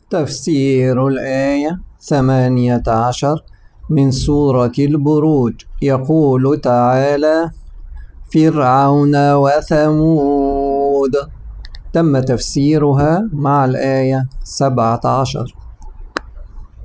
تفسير الآية 18 من سورة البروج. يقول تعالى: فرعون وثمود. تم تفسيرها مع الآية 17.